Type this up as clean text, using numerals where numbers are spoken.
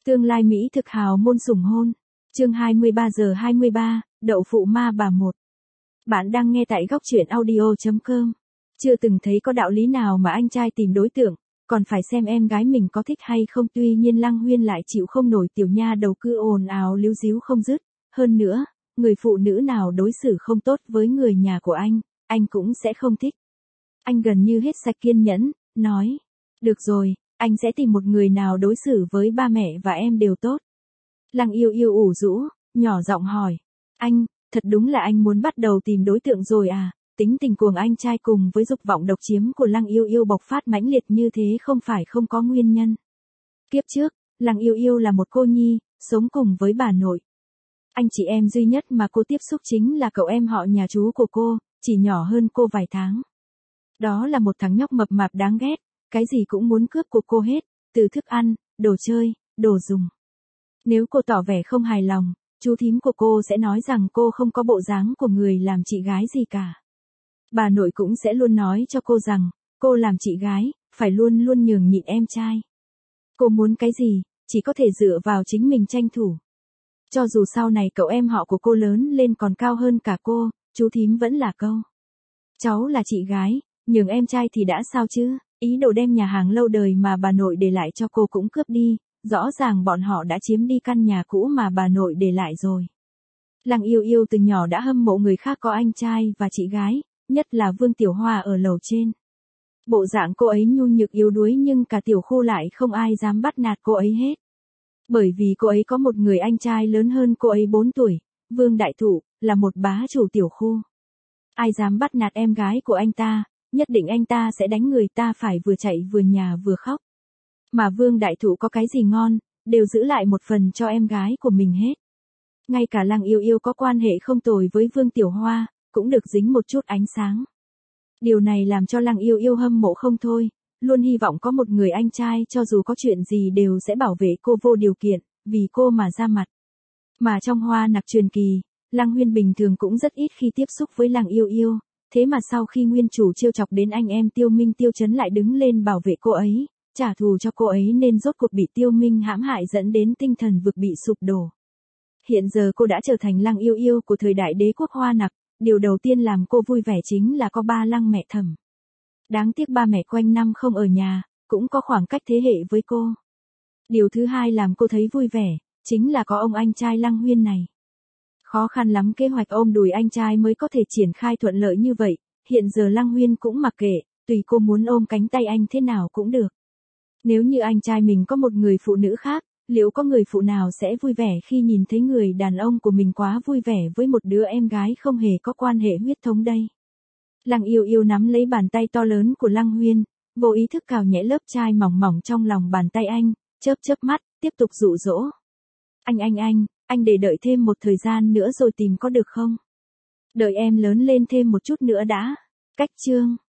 Tương lai Mỹ thực hào môn sủng hôn. Chương 23 giờ 23, đậu phụ ma bà 1. Bạn đang nghe tại góc truyện audio.com. Chưa từng thấy có đạo lý nào mà anh trai tìm đối tượng, còn phải xem em gái mình có thích hay không. Tuy nhiên Lăng Huyên lại chịu không nổi tiểu nha đầu cứ ồn ào líu díu không dứt. Hơn nữa, người phụ nữ nào đối xử không tốt với người nhà của anh cũng sẽ không thích. Anh gần như hết sạch kiên nhẫn, nói. Được rồi, anh sẽ tìm một người nào đối xử với ba mẹ và em đều tốt. Lăng Yêu Yêu ủ rũ, nhỏ giọng hỏi. Anh, thật đúng là anh muốn bắt đầu tìm đối tượng rồi à? Tính tình cuồng anh trai cùng với dục vọng độc chiếm của Lăng Yêu Yêu bộc phát mãnh liệt như thế không phải không có nguyên nhân. Kiếp trước, Lăng Yêu Yêu là một cô nhi, sống cùng với bà nội. Anh chị em duy nhất mà cô tiếp xúc chính là cậu em họ nhà chú của cô, chỉ nhỏ hơn cô vài tháng. Đó là một thằng nhóc mập mạp đáng ghét, cái gì cũng muốn cướp của cô hết, từ thức ăn, đồ chơi, đồ dùng. Nếu cô tỏ vẻ không hài lòng, chú thím của cô sẽ nói rằng cô không có bộ dáng của người làm chị gái gì cả. Bà nội cũng sẽ luôn nói cho cô rằng, cô làm chị gái, phải luôn luôn nhường nhịn em trai. Cô muốn cái gì, chỉ có thể dựa vào chính mình tranh thủ. Cho dù sau này cậu em họ của cô lớn lên còn cao hơn cả cô, chú thím vẫn là câu. Cháu là chị gái, nhường em trai thì đã sao chứ, ý đồ đem nhà hàng lâu đời mà bà nội để lại cho cô cũng cướp đi, rõ ràng bọn họ đã chiếm đi căn nhà cũ mà bà nội để lại rồi. Lăng Yêu Yêu từ nhỏ đã hâm mộ người khác có anh trai và chị gái, nhất là Vương Tiểu Hoa ở lầu trên. Bộ dạng cô ấy nhu nhược yếu đuối nhưng cả tiểu khu lại không ai dám bắt nạt cô ấy hết. Bởi vì cô ấy có một người anh trai lớn hơn cô ấy 4 tuổi, Vương Đại Thụ, là một bá chủ tiểu khu. Ai dám bắt nạt em gái của anh ta, nhất định anh ta sẽ đánh người ta phải vừa chạy vừa nhà vừa khóc. Mà Vương Đại Thụ có cái gì ngon, đều giữ lại một phần cho em gái của mình hết. Ngay cả Lăng Yêu Yêu có quan hệ không tồi với Vương Tiểu Hoa, cũng được dính một chút ánh sáng. Điều này làm cho Lăng Yêu Yêu hâm mộ không thôi, luôn hy vọng có một người anh trai cho dù có chuyện gì đều sẽ bảo vệ cô vô điều kiện, vì cô mà ra mặt. Mà trong Hoa Nặc truyền kỳ, Lăng Huyên bình thường cũng rất ít khi tiếp xúc với Lăng Yêu Yêu, thế mà sau khi nguyên chủ trêu chọc đến anh em Tiêu Minh Tiêu Chấn lại đứng lên bảo vệ cô ấy, trả thù cho cô ấy nên rốt cuộc bị Tiêu Minh hãm hại dẫn đến tinh thần vực bị sụp đổ. Hiện giờ cô đã trở thành Lăng Yêu Yêu của thời đại đế quốc Hoa Nặc, điều đầu tiên làm cô vui vẻ chính là có ba Lăng mẹ thẩm. Đáng tiếc ba mẹ quanh năm không ở nhà, cũng có khoảng cách thế hệ với cô. Điều thứ hai làm cô thấy vui vẻ, chính là có ông anh trai Lăng Huyên này. Khó khăn lắm kế hoạch ôm đùi anh trai mới có thể triển khai thuận lợi như vậy, hiện giờ Lăng Huyên cũng mặc kệ, tùy cô muốn ôm cánh tay anh thế nào cũng được. Nếu như anh trai mình có một người phụ nữ khác, liệu có người phụ nào sẽ vui vẻ khi nhìn thấy người đàn ông của mình quá vui vẻ với một đứa em gái không hề có quan hệ huyết thống đây? Lăng Yêu Yêu nắm lấy bàn tay to lớn của Lăng Huyên, vô ý thức cào nhẹ lớp chai mỏng mỏng trong lòng bàn tay anh, chớp chớp mắt, tiếp tục dụ dỗ. Anh để đợi thêm một thời gian nữa rồi tìm có được không? Đợi em lớn lên thêm một chút nữa đã. Cách chương